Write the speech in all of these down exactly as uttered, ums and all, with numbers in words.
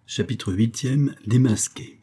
Chapitre huitième. Démasqué.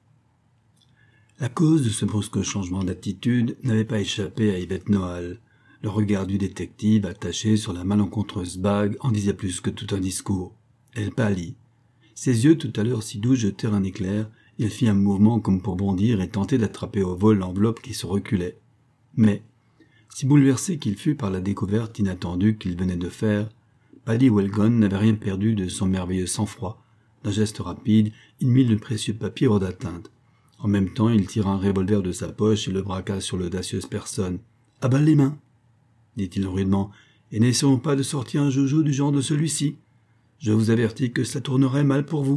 La cause de ce brusque changement d'attitude n'avait pas échappé à Yvette Noal. Le regard du détective attaché sur la malencontreuse bague en disait plus que tout un discours. Elle pâlit. Ses yeux, tout à l'heure si doux, jetèrent un éclair, et elle fit un mouvement comme pour bondir et tenter d'attraper au vol l'enveloppe qui se reculait. Mais, si bouleversé qu'il fut par la découverte inattendue qu'il venait de faire, Paddy Wellgone n'avait rien perdu de son merveilleux sang-froid. D'un geste rapide, il mit le précieux papier hors d'atteinte. En même temps, il tira un revolver de sa poche et le braqua sur l'audacieuse personne. « À bas les mains !» dit-il rudement, « et n'essayons pas de sortir un joujou du genre de celui-ci. Je vous avertis que cela tournerait mal pour vous. »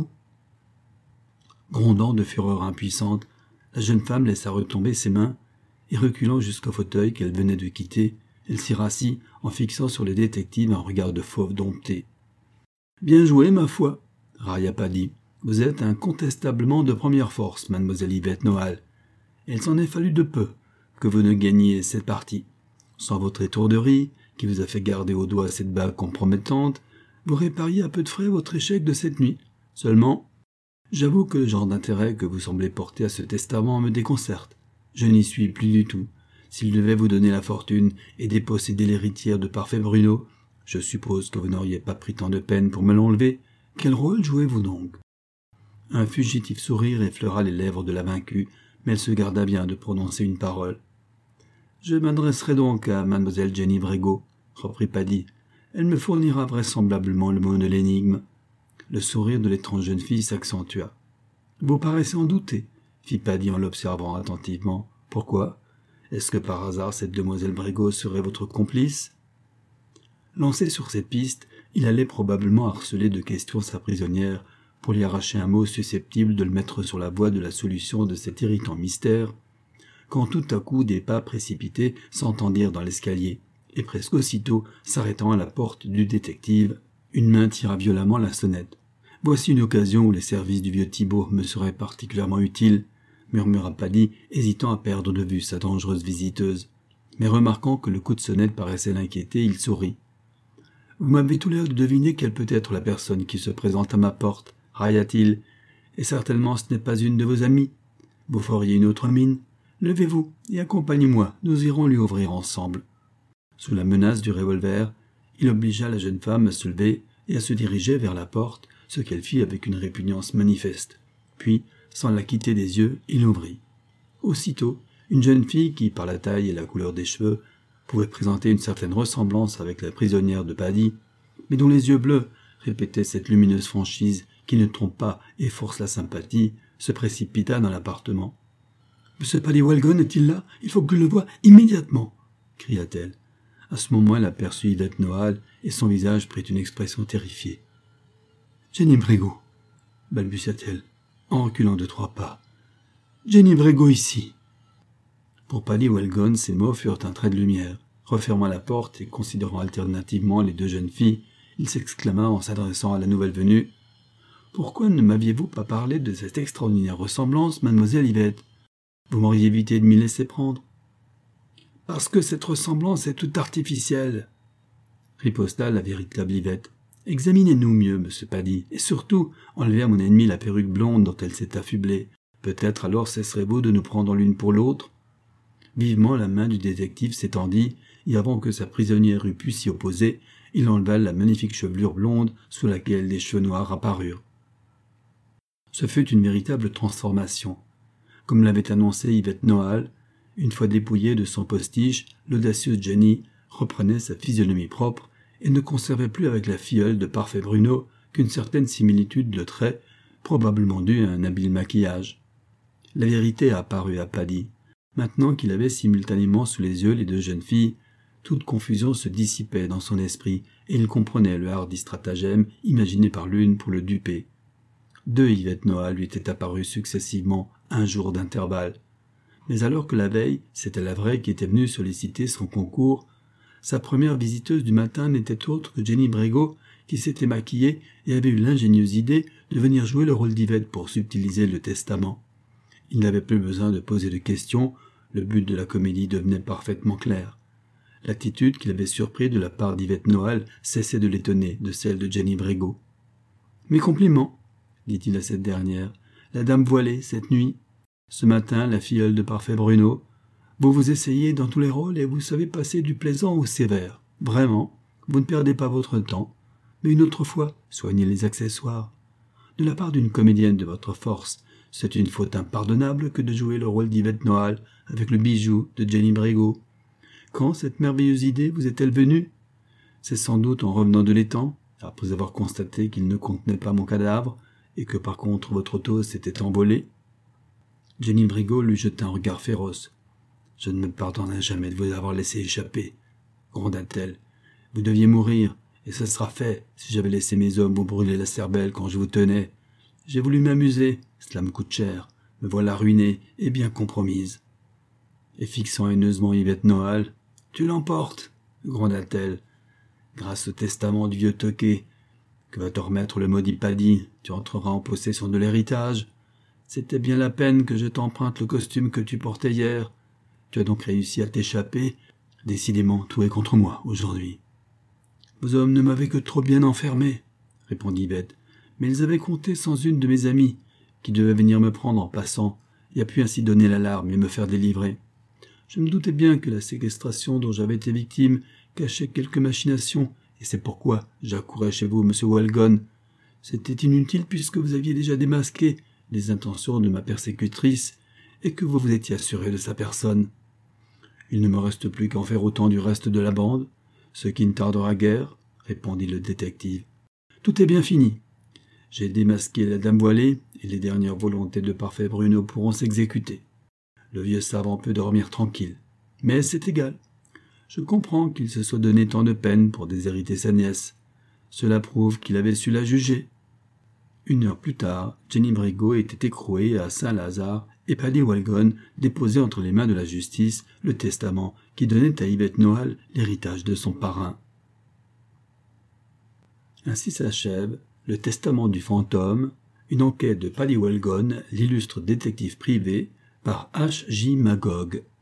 Grondant de fureur impuissante, la jeune femme laissa retomber ses mains, et reculant jusqu'au fauteuil qu'elle venait de quitter, elle s'y rassit en fixant sur le détective un regard de fauve dompté. « Bien joué, ma foi !» railla Paddy. « Vous êtes incontestablement de première force, mademoiselle Yvette Noal. Il s'en est fallu de peu que vous ne gagniez cette partie. Sans votre étourderie, qui vous a fait garder au doigt cette bague compromettante, vous répariez à peu de frais votre échec de cette nuit. Seulement, j'avoue que le genre d'intérêt que vous semblez porter à ce testament me déconcerte. Je n'y suis plus du tout. S'il devait vous donner la fortune et déposséder l'héritière de Parfait Bruno, je suppose que vous n'auriez pas pris tant de peine pour me l'enlever. Quel rôle jouez-vous donc ?» Un fugitif sourire effleura les lèvres de la vaincue, mais elle se garda bien de prononcer une parole. « Je m'adresserai donc à mademoiselle Jenny Brégaud, » reprit Paddy. « Elle me fournira vraisemblablement le mot de l'énigme. » Le sourire de l'étrange jeune fille s'accentua. « Vous paraissez en douter, » fit Paddy en l'observant attentivement. « Pourquoi ? Est-ce que par hasard cette demoiselle Brégaud serait votre complice ?» Lancé sur cette piste, il allait probablement harceler de questions sa prisonnière pour lui arracher un mot susceptible de le mettre sur la voie de la solution de cet irritant mystère, quand tout à coup des pas précipités s'entendirent dans l'escalier, et presque aussitôt, s'arrêtant à la porte du détective, une main tira violemment la sonnette. « Voici une occasion où les services du vieux Thibault me seraient particulièrement utiles, » murmura Paddy, hésitant à perdre de vue sa dangereuse visiteuse. Mais remarquant que le coup de sonnette paraissait l'inquiéter, il sourit. « Vous m'avez tout l'air de deviner quelle peut être la personne qui se présente à ma porte, » railla-t-il, « et certainement ce n'est pas une de vos amies. Vous feriez une autre mine. Levez-vous et accompagnez-moi, nous irons lui ouvrir ensemble. » Sous la menace du revolver, il obligea la jeune femme à se lever et à se diriger vers la porte, ce qu'elle fit avec une répugnance manifeste. Puis, sans la quitter des yeux, il l'ouvrit. Aussitôt, une jeune fille qui, par la taille et la couleur des cheveux, pouvait présenter une certaine ressemblance avec la prisonnière de Paddy, mais dont les yeux bleus répétaient cette lumineuse franchise qui ne trompe pas et force la sympathie, se précipita dans l'appartement. « Monsieur Paddy Wellgone est-il là ? Il faut que je le voie immédiatement !» cria-t-elle. À ce moment, elle aperçut Yvette Noal et son visage prit une expression terrifiée. « Jenny Brégaud !» balbutia-t-elle, en reculant de trois pas. « Jenny Brégaud ici !» Pour Paddy Wellgone, ces mots furent un trait de lumière. Refermant la porte et considérant alternativement les deux jeunes filles, il s'exclama en s'adressant à la nouvelle venue. « Pourquoi ne m'aviez-vous pas parlé de cette extraordinaire ressemblance, mademoiselle Yvette ? Vous m'auriez évité de m'y laisser prendre. »« Parce que cette ressemblance est toute artificielle, » riposta la véritable Yvette. « Examinez-nous mieux, monsieur Paddy, et surtout, enlevez à mon ennemie la perruque blonde dont elle s'est affublée. Peut-être alors cesserez-vous de nous prendre l'une pour l'autre. » Vivement, la main du détective s'étendit, et avant que sa prisonnière eût pu s'y opposer, il enleva la magnifique chevelure blonde sous laquelle des cheveux noirs apparurent. Ce fut une véritable transformation. Comme l'avait annoncé Yvette Noal, une fois dépouillée de son postiche, l'audacieuse Jenny reprenait sa physionomie propre et ne conservait plus avec la filleule de Parfait Bruno qu'une certaine similitude de traits, probablement due à un habile maquillage. La vérité apparut à Paddy. Maintenant qu'il avait simultanément sous les yeux les deux jeunes filles, toute confusion se dissipait dans son esprit et il comprenait le hardi stratagème imaginé par l'une pour le duper. Deux Yvette Noal lui étaient apparus successivement un jour d'intervalle. Mais alors que la veille, c'était la vraie qui était venue solliciter son concours, sa première visiteuse du matin n'était autre que Jenny Brégaud, qui s'était maquillée et avait eu l'ingénieuse idée de venir jouer le rôle d'Yvette pour subtiliser le testament. Il n'avait plus besoin de poser de questions, le but de la comédie devenait parfaitement clair. L'attitude qu'il avait surprise de la part d'Yvette Noal cessait de l'étonner de celle de Jenny Brégaud. « Mes compliments !» dit-il à cette dernière. « La dame voilée, cette nuit. Ce matin, la filleule de parfait Bruno. Vous vous essayez dans tous les rôles et vous savez passer du plaisant au sévère. Vraiment, vous ne perdez pas votre temps. Mais une autre fois, soignez les accessoires. De la part d'une comédienne de votre force, c'est une faute impardonnable que de jouer le rôle d'Yvette Noailles avec le bijou de Jenny Brigaut. Quand cette merveilleuse idée vous est-elle venue? C'est sans doute en revenant de l'étang, après avoir constaté qu'il ne contenait pas mon cadavre, et que par contre votre auto s'était envolé. » Jenny Brigaut lui jeta un regard féroce. « Je ne me pardonnerai jamais de vous avoir laissé échapper, » gronda-t-elle. « Vous deviez mourir, et ce sera fait si j'avais laissé mes hommes vous brûler la cervelle quand je vous tenais. J'ai voulu m'amuser, cela me coûte cher, me voilà ruinée et bien compromise. » Et fixant haineusement Yvette Noailles, « Tu l'emportes, » gronda-t-elle. « Grâce au testament du vieux toqué, que va te remettre le maudit Paddy, tu entreras en possession de l'héritage. C'était bien la peine que je t'emprunte le costume que tu portais hier. Tu as donc réussi à t'échapper. Décidément, tout est contre moi aujourd'hui. »« Vos hommes ne m'avaient que trop bien enfermé, » répondit Yvette, « mais ils avaient compté sans une de mes amies, qui devait venir me prendre en passant, et a pu ainsi donner l'alarme et me faire délivrer. Je me doutais bien que la séquestration dont j'avais été victime cachait quelques machinations, et c'est pourquoi j'accourais chez vous, monsieur Walgon. C'était inutile puisque vous aviez déjà démasqué les intentions de ma persécutrice et que vous vous étiez assuré de sa personne. Il ne me reste plus qu'en faire autant du reste de la bande, ce qui ne tardera guère, répondit le détective. Tout est bien fini. J'ai démasqué la dame voilée et les dernières volontés de parfait Bruno pourront s'exécuter. Le vieux savant peut dormir tranquille, mais c'est égal. Je comprends qu'il se soit donné tant de peine pour déshériter sa nièce. Cela prouve qu'il avait su la juger. Une heure plus tard, Jenny Brigaut était écrouée à Saint-Lazare et Paddy Walgon déposait entre les mains de la justice le testament qui donnait à Yvette Noailles l'héritage de son parrain. Ainsi s'achève Le testament du fantôme, une enquête de Paddy Walgon, l'illustre détective privé, par H J Magog.